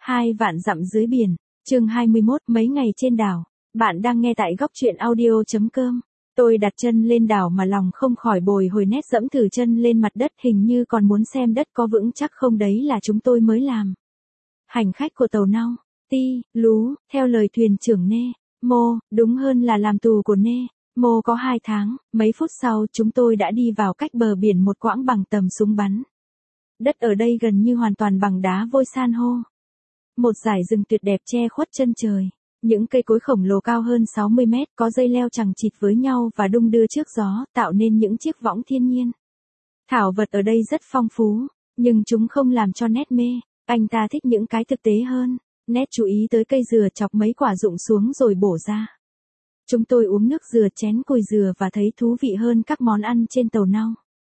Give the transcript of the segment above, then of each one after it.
Hai vạn dặm dưới biển, chương 21, mấy ngày trên đảo. Bạn đang nghe tại góc truyện audio.com. Tôi đặt chân lên đảo mà lòng không khỏi bồi hồi, nét dẫm thử chân lên mặt đất, hình như còn muốn xem đất có vững chắc không, đấy là chúng tôi mới làm. Hành khách của tàu Nau, Ti, Lú, theo lời thuyền trưởng Nê, Mô, đúng hơn là làm tù của Nê, Mô có 2 tháng, mấy phút sau chúng tôi đã đi vào cách bờ biển một quãng bằng tầm súng bắn. Đất ở đây gần như hoàn toàn bằng đá vôi san hô. Một dải rừng tuyệt đẹp che khuất chân trời. Những cây cối khổng lồ cao hơn 60 mét, có dây leo chằng chịt với nhau và đung đưa trước gió, tạo nên những chiếc võng thiên nhiên. Thảo vật ở đây rất phong phú, nhưng chúng không làm cho Nét mê. Anh ta thích những cái thực tế hơn. Nét chú ý tới cây dừa, chọc mấy quả rụng xuống rồi bổ ra. Chúng tôi uống nước dừa, chén cùi dừa và thấy thú vị hơn các món ăn trên tàu Nau.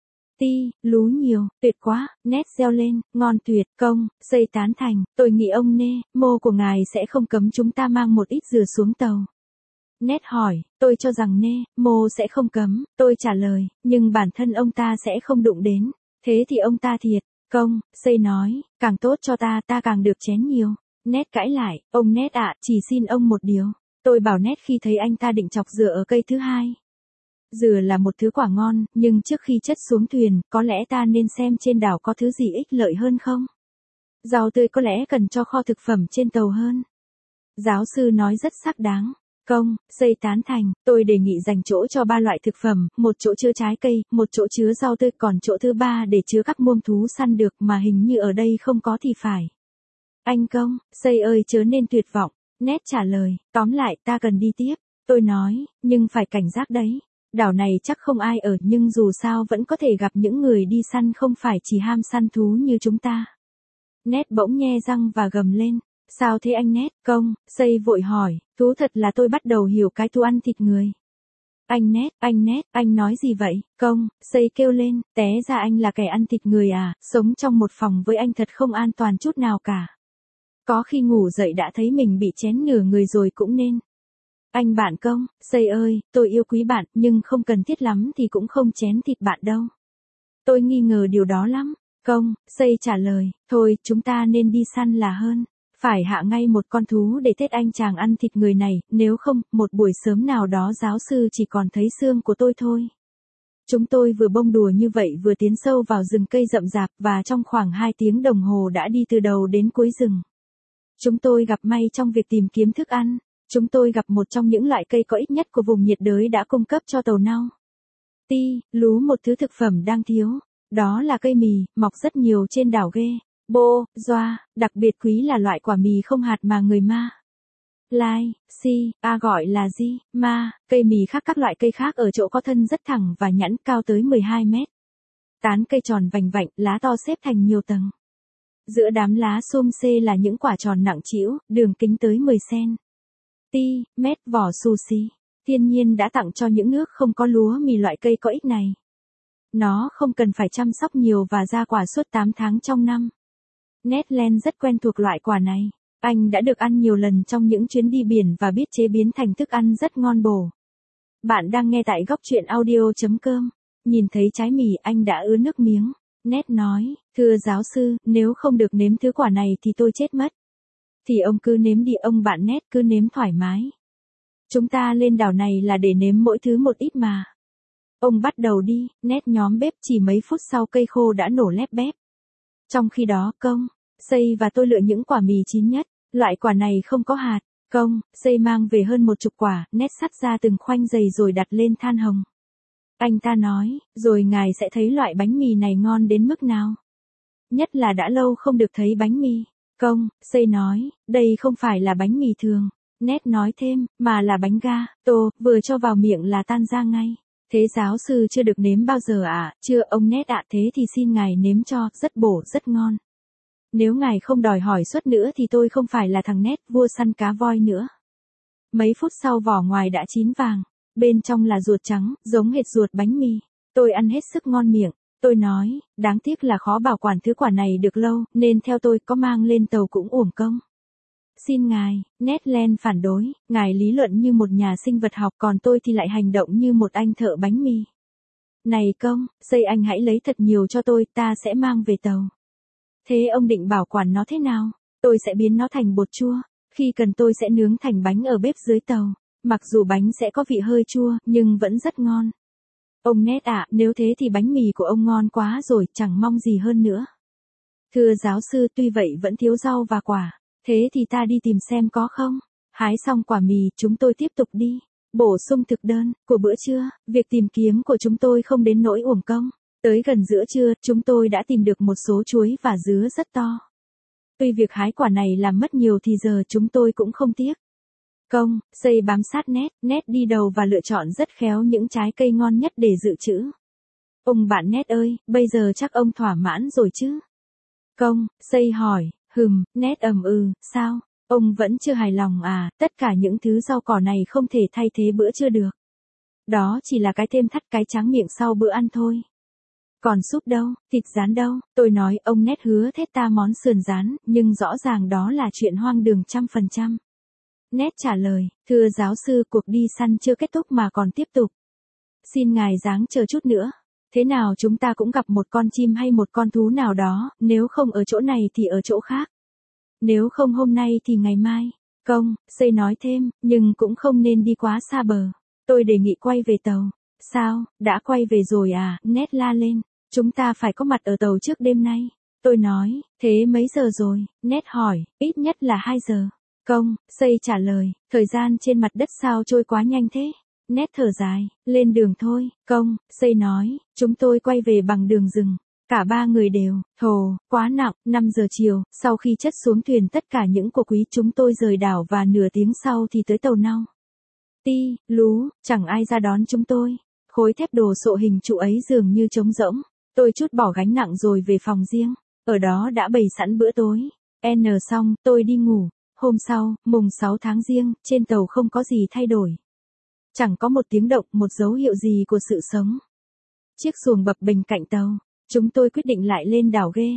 Ti, Lú nhiều, tuyệt quá, Nét reo lên, ngon tuyệt, Công, Xây tán thành, tôi nghĩ ông Nê, Mô của ngài sẽ không cấm chúng ta mang một ít dừa xuống tàu. Nét hỏi, tôi cho rằng Nê, Mô sẽ không cấm, tôi trả lời, nhưng bản thân ông ta sẽ không đụng đến, thế thì ông ta thiệt. Công, Xây nói, càng tốt cho ta, ta càng được chén nhiều. Nét cãi lại, ông Nét ạ, chỉ xin ông một điều. Tôi bảo Nét khi thấy anh ta định chọc dừa ở cây thứ hai. Dừa là một thứ quả ngon, nhưng trước khi chất xuống thuyền, có lẽ ta nên xem trên đảo có thứ gì ích lợi hơn không? Rau tươi có lẽ cần cho kho thực phẩm trên tàu hơn. Giáo sư nói rất xác đáng. Công, Xây tán thành, tôi đề nghị dành chỗ cho 3 loại thực phẩm, một chỗ chứa trái cây, một chỗ chứa rau tươi, còn chỗ thứ 3 để chứa các muông thú săn được mà hình như ở đây không có thì phải. Anh Công, Xây ơi chớ nên tuyệt vọng. Nét trả lời, tóm lại ta cần đi tiếp. Tôi nói, nhưng phải cảnh giác đấy. Đảo này chắc không ai ở, nhưng dù sao vẫn có thể gặp những người đi săn không phải chỉ ham săn thú như chúng ta. Nét bỗng nhe răng và gầm lên. Sao thế anh Nét? Công, Xây vội hỏi, thú thật là tôi bắt đầu hiểu cái thú ăn thịt người. Anh Nét, anh nói gì vậy? Công, Xây kêu lên, té ra anh là kẻ ăn thịt người à, sống trong một phòng với anh thật không an toàn chút nào cả. Có khi ngủ dậy đã thấy mình bị chén nửa người rồi cũng nên. Anh bạn Công, Xây ơi, tôi yêu quý bạn, nhưng không cần thiết lắm thì cũng không chén thịt bạn đâu. Tôi nghi ngờ điều đó lắm. Công, Xây trả lời, thôi, chúng ta nên đi săn là hơn. Phải hạ ngay một con thú để Tết anh chàng ăn thịt người này, nếu không, một buổi sớm nào đó giáo sư chỉ còn thấy xương của tôi thôi. Chúng tôi vừa bông đùa như vậy vừa tiến sâu vào rừng cây rậm rạp và trong khoảng 2 tiếng đồng hồ đã đi từ đầu đến cuối rừng. Chúng tôi gặp may trong việc tìm kiếm thức ăn. Chúng tôi gặp một trong những loại cây có ích nhất của vùng nhiệt đới đã cung cấp cho tàu Nau. Ti, Lú một thứ thực phẩm đang thiếu. Đó là cây mì, mọc rất nhiều trên đảo ghê. Bô, Doa, đặc biệt quý là loại quả mì không hạt mà người Ma Lai, Si, A gọi là gì? Ma, cây mì khác các loại cây khác ở chỗ có thân rất thẳng và nhẵn, cao tới 12 mét. Tán cây tròn vành vạnh, lá to xếp thành nhiều tầng. Giữa đám lá xum xê là những quả tròn nặng trĩu, đường kính tới 10 cm. Ti, mét vỏ xù xì. Thiên nhiên đã tặng cho những nước không có lúa mì loại cây có ích này. Nó không cần phải chăm sóc nhiều và ra quả suốt 8 tháng trong năm. Nét Land rất quen thuộc loại quả này. Anh đã được ăn nhiều lần trong những chuyến đi biển và biết chế biến thành thức ăn rất ngon bổ. Bạn đang nghe tại góc truyện audio.com. Nhìn thấy trái mì anh đã ứa nước miếng. Nét nói, thưa giáo sư, nếu không được nếm thứ quả này thì tôi chết mất. Thì ông cứ nếm đi, ông bạn Nét cứ nếm thoải mái. Chúng ta lên đảo này là để nếm mỗi thứ một ít mà. Ông bắt đầu đi, Nét nhóm bếp, chỉ mấy phút sau cây khô đã nổ lép bép. Trong khi đó Công, Xây và tôi lựa những quả mì chín nhất, loại quả này không có hạt. Công, Xây mang về hơn 10 quả, Nét sắt ra từng khoanh dày rồi đặt lên than hồng. Anh ta nói, rồi ngài sẽ thấy loại bánh mì này ngon đến mức nào. Nhất là đã lâu không được thấy bánh mì. Công, Xây nói, đây không phải là bánh mì thường. Nét nói thêm, mà là bánh ga, tô, vừa cho vào miệng là tan ra ngay. Thế giáo sư chưa được nếm bao giờ à? Chưa ông Nét ạ, thế thì xin ngài nếm cho, rất bổ, rất ngon. Nếu ngài không đòi hỏi suất nữa thì tôi không phải là thằng Nét vua săn cá voi nữa. Mấy phút sau vỏ ngoài đã chín vàng, bên trong là ruột trắng, giống hệt ruột bánh mì. Tôi ăn hết sức ngon miệng. Tôi nói, đáng tiếc là khó bảo quản thứ quả này được lâu, nên theo tôi có mang lên tàu cũng uổng công. Xin ngài, Nét Land phản đối, ngài lý luận như một nhà sinh vật học, còn tôi thì lại hành động như một anh thợ bánh mì. Này Công, Xây anh hãy lấy thật nhiều cho tôi, ta sẽ mang về tàu. Thế ông định bảo quản nó thế nào? tôi sẽ biến nó thành bột chua. Khi cần tôi sẽ nướng thành bánh ở bếp dưới tàu. Mặc dù bánh sẽ có vị hơi chua, nhưng vẫn rất ngon. Ông Ned ạ, nếu thế thì bánh mì của ông ngon quá rồi, chẳng mong gì hơn nữa. Thưa giáo sư, tuy vậy vẫn thiếu rau và quả. Thế thì ta đi tìm xem có không? Hái xong quả mì, chúng tôi tiếp tục đi. Bổ sung thực đơn của bữa trưa, việc tìm kiếm của chúng tôi không đến nỗi uổng công. Tới gần giữa trưa, chúng tôi đã tìm được một số chuối và dứa rất to. Tuy việc hái quả này làm mất nhiều thì giờ chúng tôi cũng không tiếc. Xây bám sát Ned đi đầu và lựa chọn rất khéo những trái cây ngon nhất để dự trữ. Ông bạn Ned ơi, bây giờ chắc ông thỏa mãn rồi chứ? Xây hỏi, Ned sao? Ông vẫn chưa hài lòng à, tất cả những thứ rau cỏ này không thể thay thế bữa trưa được. Đó chỉ là cái thêm thắt cái tráng miệng sau bữa ăn thôi. Còn súp đâu, thịt rán đâu? Tôi nói ông Ned hứa thết ta món sườn rán, nhưng rõ ràng đó là chuyện hoang đường 100%. Ned trả lời, thưa giáo sư, cuộc đi săn chưa kết thúc mà còn tiếp tục. Xin ngài ráng chờ chút nữa. Thế nào chúng ta cũng gặp một con chim hay một con thú nào đó, nếu không ở chỗ này thì ở chỗ khác. Nếu không hôm nay thì ngày mai. Xây nói thêm, nhưng cũng không nên đi quá xa bờ. Tôi đề nghị quay về tàu. Sao, đã quay về rồi à? Ned la lên. Chúng ta phải có mặt ở tàu trước đêm nay. Tôi nói, thế mấy giờ rồi? Ned hỏi, ít nhất là 2 giờ. Xây trả lời, thời gian trên mặt đất sao trôi quá nhanh thế? Ned thở dài, lên đường thôi. Xây nói, chúng tôi quay về bằng đường rừng. Cả ba người đều, quá nặng. 5 giờ chiều, sau khi chất xuống thuyền tất cả những của quý chúng tôi rời đảo và nửa tiếng sau thì tới tàu nau. Chẳng ai ra đón chúng tôi. Khối thép đồ sộ hình trụ ấy dường như trống rỗng. Tôi trút bỏ gánh nặng rồi về phòng riêng. Ở đó đã bày sẵn bữa tối. Xong, tôi đi ngủ. Hôm sau, mùng 6 tháng Giêng, trên tàu không có gì thay đổi. Chẳng có một tiếng động, một dấu hiệu gì của sự sống. Chiếc xuồng bập bềnh cạnh tàu. Chúng tôi quyết định lại lên đảo ghê.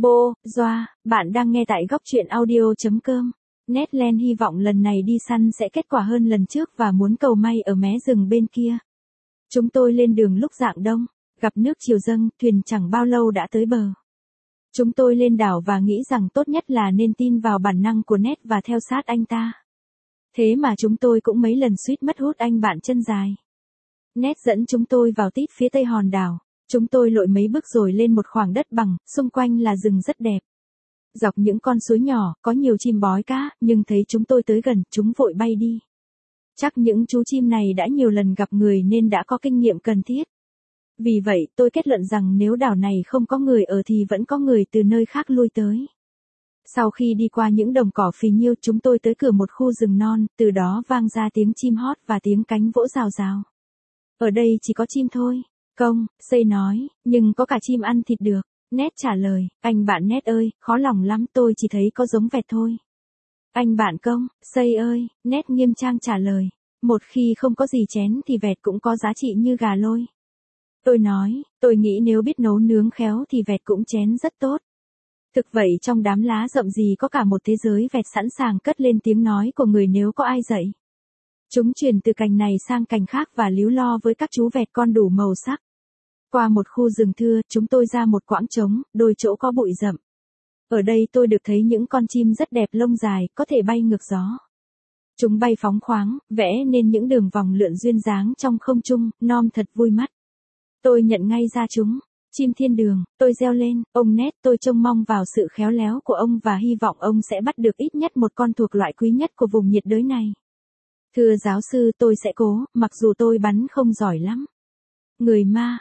Bạn đang nghe tại góc truyện audio.com. Ned Land hy vọng lần này đi săn sẽ kết quả hơn lần trước và muốn cầu may ở mé rừng bên kia. Chúng tôi lên đường lúc rạng đông, gặp nước triều dâng, thuyền chẳng bao lâu đã tới bờ. Chúng tôi lên đảo và nghĩ rằng tốt nhất là nên tin vào bản năng của Ned và theo sát anh ta. Thế mà chúng tôi cũng mấy lần suýt mất hút anh bạn chân dài. Ned dẫn chúng tôi vào tít phía tây hòn đảo. Chúng tôi lội mấy bước rồi lên một khoảng đất bằng, xung quanh là rừng rất đẹp. Dọc những con suối nhỏ, có nhiều chim bói cá, nhưng thấy chúng tôi tới gần, chúng vội bay đi. Chắc những chú chim này đã nhiều lần gặp người nên đã có kinh nghiệm cần thiết. Vì vậy, tôi kết luận rằng nếu đảo này không có người ở thì vẫn có người từ nơi khác lui tới. Sau khi đi qua những đồng cỏ phì nhiêu, chúng tôi tới cửa một khu rừng non, từ đó vang ra tiếng chim hót và tiếng cánh vỗ rào rào. Ở đây chỉ có chim thôi. Xây nói, nhưng có cả chim ăn thịt được. Ned trả lời, anh bạn Ned ơi, khó lòng lắm, tôi chỉ thấy có giống vẹt thôi. Anh bạn Xây ơi, Ned nghiêm trang trả lời, một khi không có gì chén thì vẹt cũng có giá trị như gà lôi. Tôi nói, tôi nghĩ nếu biết nấu nướng khéo thì vẹt cũng chén rất tốt. Thực vậy trong đám lá rậm gì có cả một thế giới vẹt sẵn sàng cất lên tiếng nói của người nếu có ai dạy. Chúng chuyển từ cành này sang cành khác và líu lo với các chú vẹt con đủ màu sắc. Qua một khu rừng thưa, chúng tôi ra một quãng trống, đôi chỗ có bụi rậm. Ở đây tôi được thấy những con chim rất đẹp lông dài, có thể bay ngược gió. Chúng bay phóng khoáng, vẽ nên những đường vòng lượn duyên dáng trong không trung, non thật vui mắt. Tôi nhận ngay ra chúng. Chim thiên đường, tôi reo lên, ông Ned, tôi trông mong vào sự khéo léo của ông và hy vọng ông sẽ bắt được ít nhất một con thuộc loại quý nhất của vùng nhiệt đới này. Thưa giáo sư, tôi sẽ cố, mặc dù tôi bắn không giỏi lắm. Người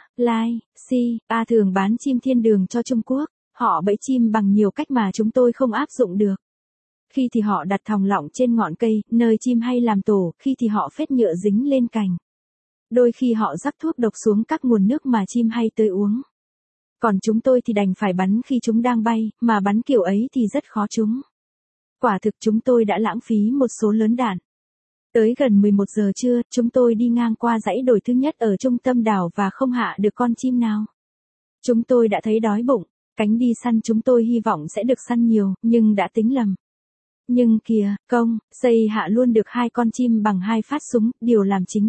Malaysia thường bán chim thiên đường cho Trung Quốc. Họ bẫy chim bằng nhiều cách mà chúng tôi không áp dụng được. Khi thì họ đặt thòng lọng trên ngọn cây, nơi chim hay làm tổ, khi thì họ phết nhựa dính lên cành. Đôi khi họ rắc thuốc độc xuống các nguồn nước mà chim hay tới uống. Còn chúng tôi thì đành phải bắn khi chúng đang bay, mà bắn kiểu ấy thì rất khó trúng. Quả thực chúng tôi đã lãng phí một số lớn đạn. Tới gần 11 giờ trưa, chúng tôi đi ngang qua dãy đồi thứ nhất ở trung tâm đảo và không hạ được con chim nào. Chúng tôi đã thấy đói bụng, cánh đi săn chúng tôi hy vọng sẽ được săn nhiều, nhưng đã tính lầm. Nhưng kìa, Xây hạ luôn được 2 con chim bằng 2 phát súng, điều làm chính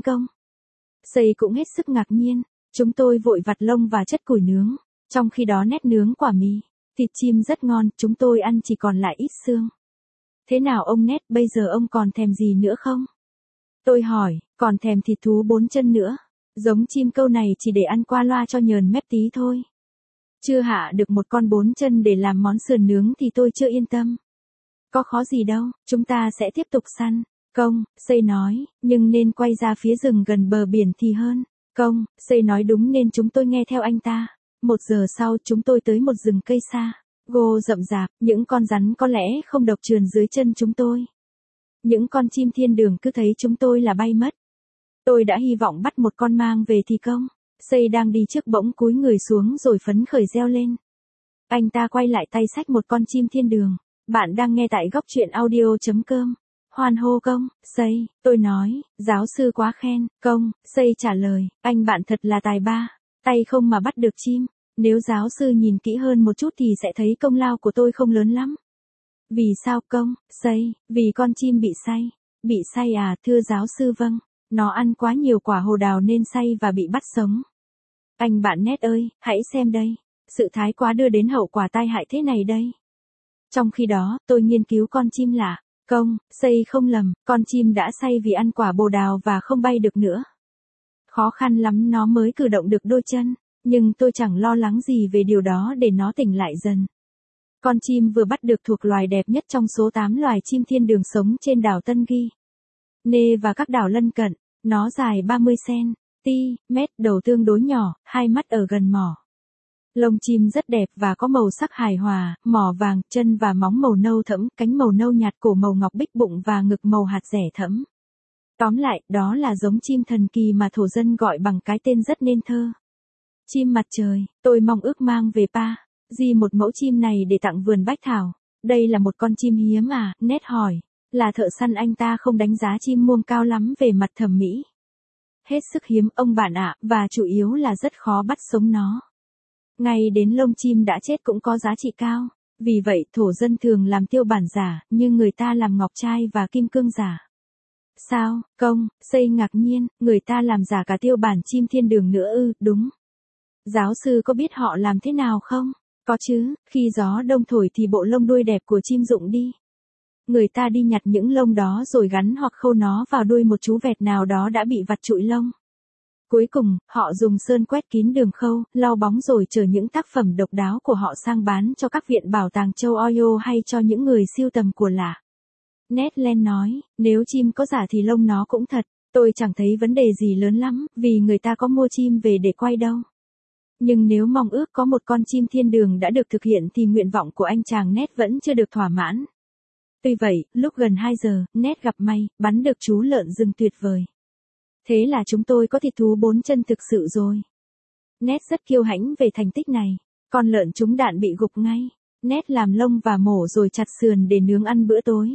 Xây cũng hết sức ngạc nhiên. Chúng tôi vội vặt lông và chất củi nướng. Trong khi đó Ned nướng quả mì. Thịt chim rất ngon, chúng tôi ăn chỉ còn lại ít xương. Thế nào ông Ned, bây giờ ông còn thèm gì nữa không? Tôi hỏi, còn thèm thịt thú 4 chân nữa. Giống chim câu này chỉ để ăn qua loa cho nhờn mép tí thôi. Chưa hạ được một con 4 chân để làm món sườn nướng thì tôi chưa yên tâm. Có khó gì đâu, chúng ta sẽ tiếp tục săn. Công, Xây nói, nhưng nên quay ra phía rừng gần bờ biển thì hơn. Công, Xây nói đúng nên chúng tôi nghe theo anh ta. 1 giờ sau chúng tôi tới một rừng cây xa. Gô rậm rạp, những con rắn có lẽ không độc trườn dưới chân chúng tôi. Những con chim thiên đường cứ thấy chúng tôi là bay mất. Tôi đã hy vọng bắt một con mang về thì Công, Xây đang đi trước bỗng cúi người xuống rồi phấn khởi reo lên. Anh ta quay lại tay xách một con chim thiên đường. Bạn đang nghe tại góc truyện audio.com. Hoan hô Công, Xây, tôi nói, giáo sư quá khen. Công, Xây trả lời, anh bạn thật là tài ba, tay không mà bắt được chim. Nếu giáo sư nhìn kỹ hơn một chút thì sẽ thấy công lao của tôi không lớn lắm. Vì sao Công, Xây? Vì con chim bị say. Bị say à, thưa giáo sư? Vâng, nó ăn quá nhiều quả hồ đào nên say và bị bắt sống. Anh bạn Ned ơi, hãy xem đây, sự thái quá đưa đến hậu quả tai hại thế này đây. Trong khi đó, tôi nghiên cứu con chim lạ. Công, Xây không lầm, con chim đã say vì ăn quả bồ đào và không bay được nữa. Khó khăn lắm nó mới cử động được đôi chân, nhưng tôi chẳng lo lắng gì về điều đó để nó tỉnh lại dần. Con chim vừa bắt được thuộc loài đẹp nhất trong số 8 loài chim thiên đường sống trên đảo Tân Ghi, Nê và các đảo lân cận. Nó dài 30 cm, đầu tương đối nhỏ, 2 mắt ở gần mỏ. Lông chim rất đẹp và có màu sắc hài hòa, mỏ vàng, chân và móng màu nâu thẫm, cánh màu nâu nhạt, cổ màu ngọc bích, bụng và ngực màu hạt dẻ thẫm. Tóm lại, đó là giống chim thần kỳ mà thổ dân gọi bằng cái tên rất nên thơ. Chim mặt trời, tôi mong ước mang về một mẫu chim này để tặng vườn bách thảo. Đây là một con chim hiếm à? Ned hỏi. Là thợ săn anh ta không đánh giá chim muông cao lắm về mặt thẩm mỹ. Hết sức hiếm ông bạn ạ, và chủ yếu là rất khó bắt sống nó. Ngay đến lông chim đã chết cũng có giá trị cao. Vì vậy thổ dân thường làm tiêu bản giả, như người ta làm ngọc trai và kim cương giả. Sao, Công, Xây ngạc nhiên, người ta làm giả cả tiêu bản chim thiên đường nữa ư? Đúng. Giáo sư có biết họ làm thế nào không? Có chứ, khi gió đông thổi thì bộ lông đuôi đẹp của chim rụng đi. Người ta đi nhặt những lông đó rồi gắn hoặc khâu nó vào đuôi một chú vẹt nào đó đã bị vặt trụi lông. Cuối cùng, họ dùng sơn quét kín đường khâu, lau bóng rồi chở những tác phẩm độc đáo của họ sang bán cho các viện bảo tàng châu Oi hay cho những người sưu tầm của lạ. Ned Land nói, nếu chim có giả thì lông nó cũng thật, tôi chẳng thấy vấn đề gì lớn lắm, vì người ta có mua chim về để quay đâu. Nhưng nếu mong ước có một con chim thiên đường đã được thực hiện thì nguyện vọng của anh chàng Ned vẫn chưa được thỏa mãn. Tuy vậy, lúc gần 2 giờ, Ned gặp may, bắn được chú lợn rừng tuyệt vời. Thế là chúng tôi có thịt thú 4 chân thực sự rồi. Ned rất kiêu hãnh về thành tích này. Con lợn trúng đạn bị gục ngay. Ned làm lông và mổ rồi chặt sườn để nướng ăn bữa tối.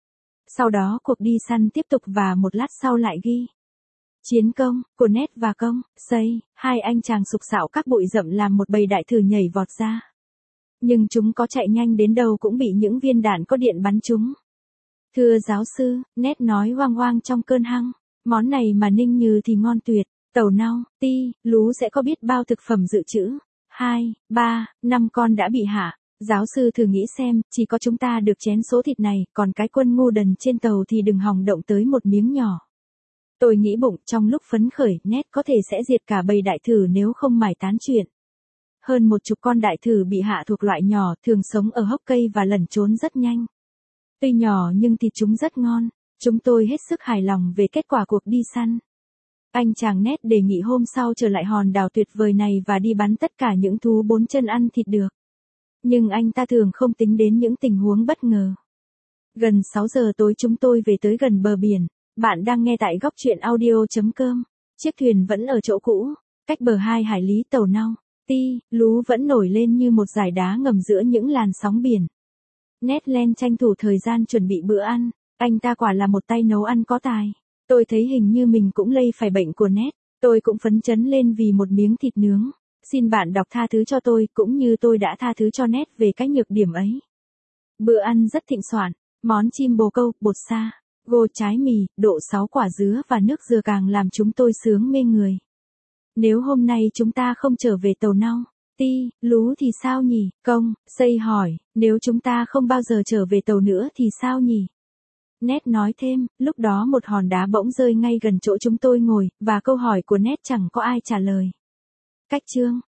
Sau đó cuộc đi săn tiếp tục và một lát sau lại ghi chiến công của Ned và Công, Xây, hai anh chàng sục sạo các bụi rậm làm một bầy đại thử nhảy vọt ra. Nhưng chúng có chạy nhanh đến đâu cũng bị những viên đạn có điện bắn chúng. Thưa giáo sư, Ned nói hoang hoang trong cơn hăng, món này mà ninh nhừ thì ngon tuyệt, tàu nau, ti, lú sẽ có biết bao thực phẩm dự trữ. 2, 3, 5 con đã bị hạ. Giáo sư thử nghĩ xem, chỉ có chúng ta được chén số thịt này, còn cái quân ngu đần trên tàu thì đừng hòng động tới một miếng nhỏ. Tôi nghĩ bụng trong lúc phấn khởi, Ned có thể sẽ diệt cả bầy đại thử nếu không mải tán chuyện. Hơn 10 con đại thử bị hạ thuộc loại nhỏ, thường sống ở hốc cây và lẩn trốn rất nhanh. Tuy nhỏ nhưng thịt chúng rất ngon, chúng tôi hết sức hài lòng về kết quả cuộc đi săn. Anh chàng Ned đề nghị hôm sau trở lại hòn đảo tuyệt vời này và đi bắn tất cả những thú 4 chân ăn thịt được. Nhưng anh ta thường không tính đến những tình huống bất ngờ. Gần 6 giờ tối chúng tôi về tới gần bờ biển. Bạn đang nghe tại góc truyện audio.com. Chiếc thuyền vẫn ở chỗ cũ, cách bờ 2 hải lý. Tàu nau, ti, lú vẫn nổi lên như một dải đá ngầm giữa những làn sóng biển. Ned Land tranh thủ thời gian chuẩn bị bữa ăn. Anh ta quả là một tay nấu ăn có tài. Tôi thấy hình như mình cũng lây phải bệnh của Ned. Tôi cũng phấn chấn lên vì một miếng thịt nướng. Xin bạn đọc tha thứ cho tôi, cũng như tôi đã tha thứ cho Ned về cái nhược điểm ấy. Bữa ăn rất thịnh soạn, món chim bồ câu, bột sa, gô trái mì, độ 6 quả dứa và nước dừa càng làm chúng tôi sướng mê người. Nếu hôm nay chúng ta không trở về tàu nau, Ti, lú thì sao nhỉ? Công, xây hỏi, nếu chúng ta không bao giờ trở về tàu nữa thì sao nhỉ? Nét nói thêm, lúc đó một hòn đá bỗng rơi ngay gần chỗ chúng tôi ngồi, và câu hỏi của Nét chẳng có ai trả lời. Cách chương